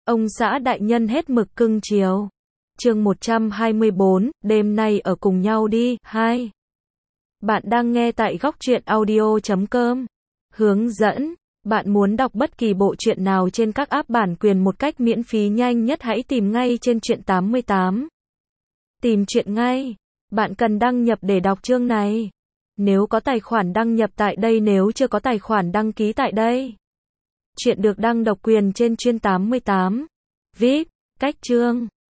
Ông xã đại nhân hết mực cưng chiều. Chương 124, đêm nay ở cùng nhau đi. 2. Bạn đang nghe tại góc truyện audio.com. Hướng dẫn. Bạn muốn đọc bất kỳ bộ truyện nào trên các app bản quyền một cách miễn phí nhanh nhất, hãy tìm ngay trên truyện 88. Tìm truyện ngay. Bạn cần đăng nhập để đọc chương này. Nếu có tài khoản đăng nhập tại đây, nếu chưa có tài khoản đăng ký tại đây. Truyện được đăng độc quyền trên truyện 88. VIP. Cách chương.